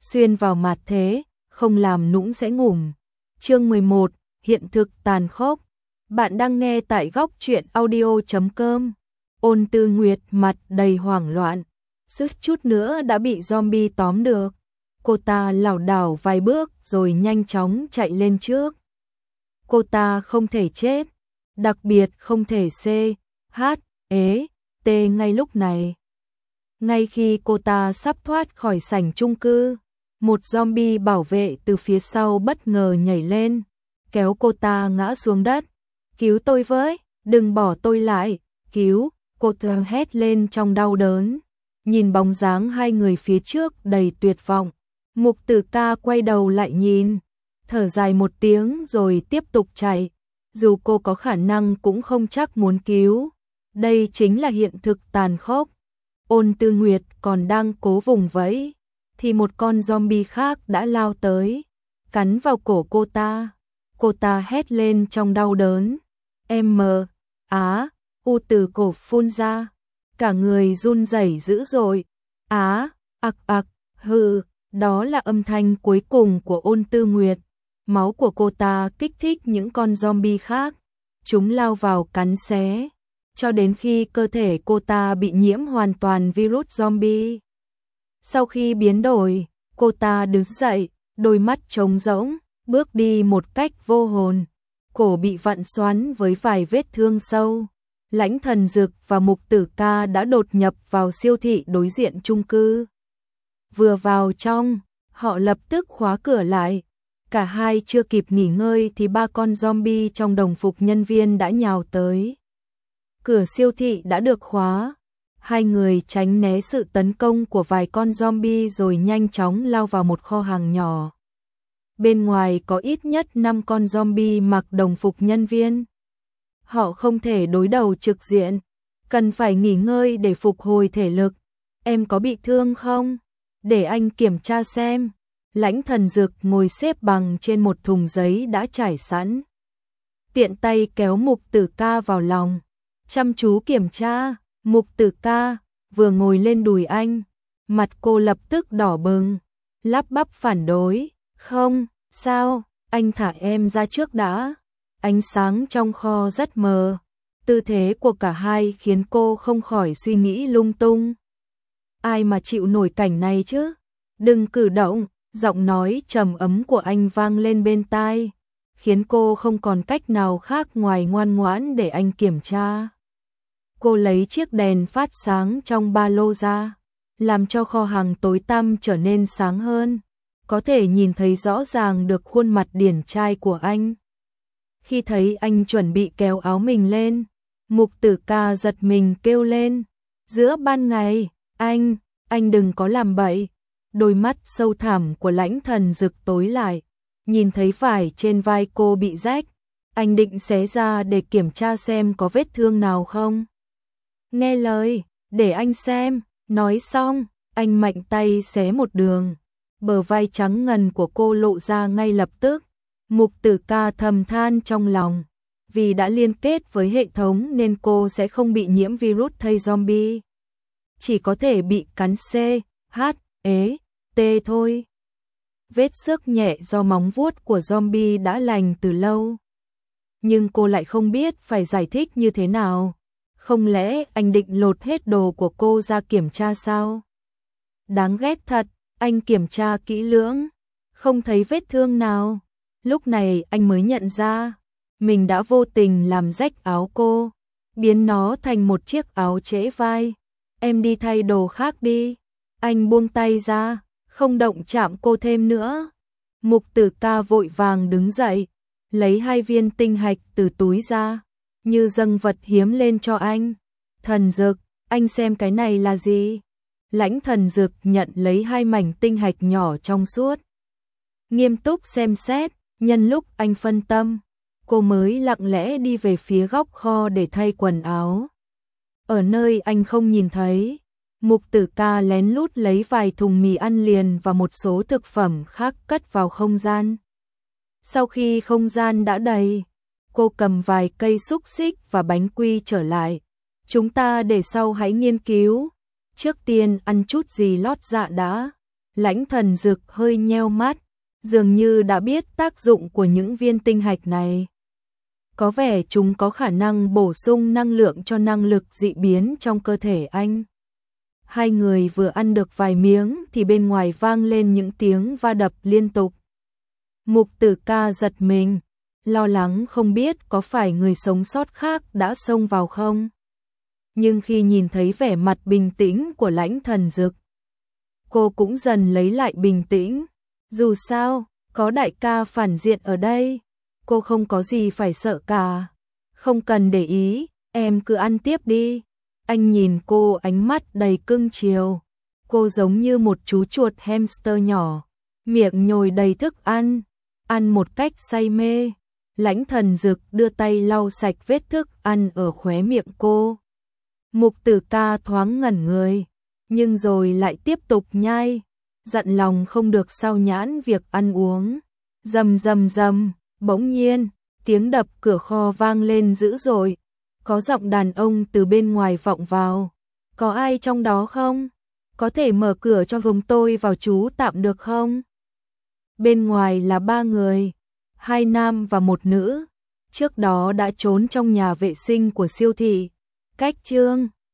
xuyên vào mặt thế, không làm nũng sẽ ngủm. Chương 11, hiện thực tàn khốc. Bạn đang nghe tại góc truyện audio.com. Ôn Tư Nguyệt mặt đầy hoảng loạn, suýt chút nữa đã bị zombie tóm được. Cô ta lảo đảo vài bước rồi nhanh chóng chạy lên trước. Cô ta không thể chết, đặc biệt không thể T ngay lúc này. Ngay khi cô ta sắp thoát khỏi sảnh chung cư, một zombie bảo vệ từ phía sau bất ngờ nhảy lên, kéo cô ta ngã xuống đất. Cứu tôi với, đừng bỏ tôi lại, cứu, cô ta hét lên trong đau đớn. Nhìn bóng dáng hai người phía trước đầy tuyệt vọng, Mục Tử Ca quay đầu lại nhìn, thở dài một tiếng rồi tiếp tục chạy. Dù cô có khả năng cũng không chắc muốn cứu. Đây chính là hiện thực tàn khốc. Ôn Tư Nguyệt còn đang cố vùng vẫy, thì một con zombie khác đã lao tới, cắn vào cổ cô ta. Cô ta hét lên trong đau đớn. U từ cổ phun ra, cả người run rẩy dữ dội. Đó là âm thanh cuối cùng của Ôn Tư Nguyệt. Máu của cô ta kích thích những con zombie khác, chúng lao vào cắn xé, cho đến khi cơ thể cô ta bị nhiễm hoàn toàn virus zombie. Sau khi biến đổi, cô ta đứng dậy, đôi mắt trống rỗng, bước đi một cách vô hồn, cổ bị vặn xoắn với vài vết thương sâu. Lãnh Thần Dực và Mục Tử Ca đã đột nhập vào siêu thị đối diện chung cư. Vừa vào trong, họ lập tức khóa cửa lại. Cả hai chưa kịp nghỉ ngơi thì ba con zombie trong đồng phục nhân viên đã nhào tới. Cửa siêu thị đã được khóa. Hai người tránh né sự tấn công của vài con zombie rồi nhanh chóng lao vào một kho hàng nhỏ. Bên ngoài có ít nhất 5 con zombie mặc đồng phục nhân viên. Họ không thể đối đầu trực diện, cần phải nghỉ ngơi để phục hồi thể lực. Em có bị thương không? Để anh kiểm tra xem. Lãnh Thần Dực ngồi xếp bằng trên một thùng giấy đã trải sẵn. Tiện tay kéo Mục Tử Ca vào lòng, chăm chú kiểm tra. Mục Tử Ca vừa ngồi lên đùi anh, mặt cô lập tức đỏ bừng, lắp bắp phản đối. Không, sao, anh thả em ra trước đã. Ánh sáng trong kho rất mờ, tư thế của cả hai khiến cô không khỏi suy nghĩ lung tung. Ai mà chịu nổi cảnh này chứ? Đừng cử động. Giọng nói trầm ấm của anh vang lên bên tai, khiến cô không còn cách nào khác ngoài ngoan ngoãn để anh kiểm tra. Cô lấy chiếc đèn phát sáng trong ba lô ra, làm cho kho hàng tối tăm trở nên sáng hơn, có thể nhìn thấy rõ ràng được khuôn mặt điển trai của anh. Khi thấy anh chuẩn bị kéo áo mình lên, Mục Tử Ca giật mình kêu lên. Giữa ban ngày, anh đừng có làm bậy. Đôi mắt sâu thẳm của Lãnh Thần Dực tối lại, nhìn thấy vải trên vai cô bị rách, anh định xé ra để kiểm tra xem có vết thương nào không. Nghe lời, để anh xem. Nói xong, anh mạnh tay xé một đường, bờ vai trắng ngần của cô lộ ra ngay lập tức. Mục Tử Ca thầm than trong lòng, vì đã liên kết với hệ thống nên cô sẽ không bị nhiễm virus thây zombie, chỉ có thể bị cắn thôi. Vết xước nhẹ do móng vuốt của zombie đã lành từ lâu. Nhưng cô lại không biết phải giải thích như thế nào. Không lẽ anh định lột hết đồ của cô ra kiểm tra sao? Đáng ghét thật, anh kiểm tra kỹ lưỡng, không thấy vết thương nào. Lúc này anh mới nhận ra, mình đã vô tình làm rách áo cô, biến nó thành một chiếc áo trễ vai. Em đi thay đồ khác đi. Anh buông tay ra, không động chạm cô thêm nữa. Mục Tử Ca vội vàng đứng dậy, lấy 2 viên tinh hạch từ túi ra, như dâng vật hiếm lên cho anh. Thần Dực, anh xem cái này là gì? Lãnh Thần Dực nhận lấy 2 mảnh tinh hạch nhỏ trong suốt, nghiêm túc xem xét. Nhân lúc anh phân tâm, cô mới lặng lẽ đi về phía góc kho để thay quần áo. Ở nơi anh không nhìn thấy, Mục Tử Ca lén lút lấy vài thùng mì ăn liền và một số thực phẩm khác cất vào không gian. Sau khi không gian đã đầy, cô cầm vài cây xúc xích và bánh quy trở lại. Chúng ta để sau hãy nghiên cứu, trước tiên ăn chút gì lót dạ đã. Lãnh Thần Dực hơi nheo mắt, dường như đã biết tác dụng của những viên tinh hạch này. Có vẻ chúng có khả năng bổ sung năng lượng cho năng lực dị biến trong cơ thể anh. Hai người vừa ăn được vài miếng thì bên ngoài vang lên những tiếng va đập liên tục. Mục Tử Ca giật mình, lo lắng không biết có phải người sống sót khác đã xông vào không. Nhưng khi nhìn thấy vẻ mặt bình tĩnh của Lãnh Thần Dực, cô cũng dần lấy lại bình tĩnh. Dù sao, có đại ca phản diện ở đây, cô không có gì phải sợ cả. Không cần để ý, em cứ ăn tiếp đi. Anh nhìn cô ánh mắt đầy cưng chiều. Cô giống như một chú chuột hamster nhỏ, miệng nhồi đầy thức ăn, ăn một cách say mê. Lãnh Thần Dực đưa tay lau sạch vết thức ăn ở khóe miệng cô. Mục Tử Ca thoáng ngẩn người, nhưng rồi lại tiếp tục nhai, dặn lòng không được sao nhãng việc ăn uống. Rầm rầm rầm, bỗng nhiên, tiếng đập cửa kho vang lên dữ dội. Có giọng đàn ông từ bên ngoài vọng vào. Có ai trong đó không? Có thể mở cửa cho vùng tôi vào trú tạm được không? Bên ngoài là 3 người, 2 nam và 1 nữ. Trước đó đã trốn trong nhà vệ sinh của siêu thị. Cách Trương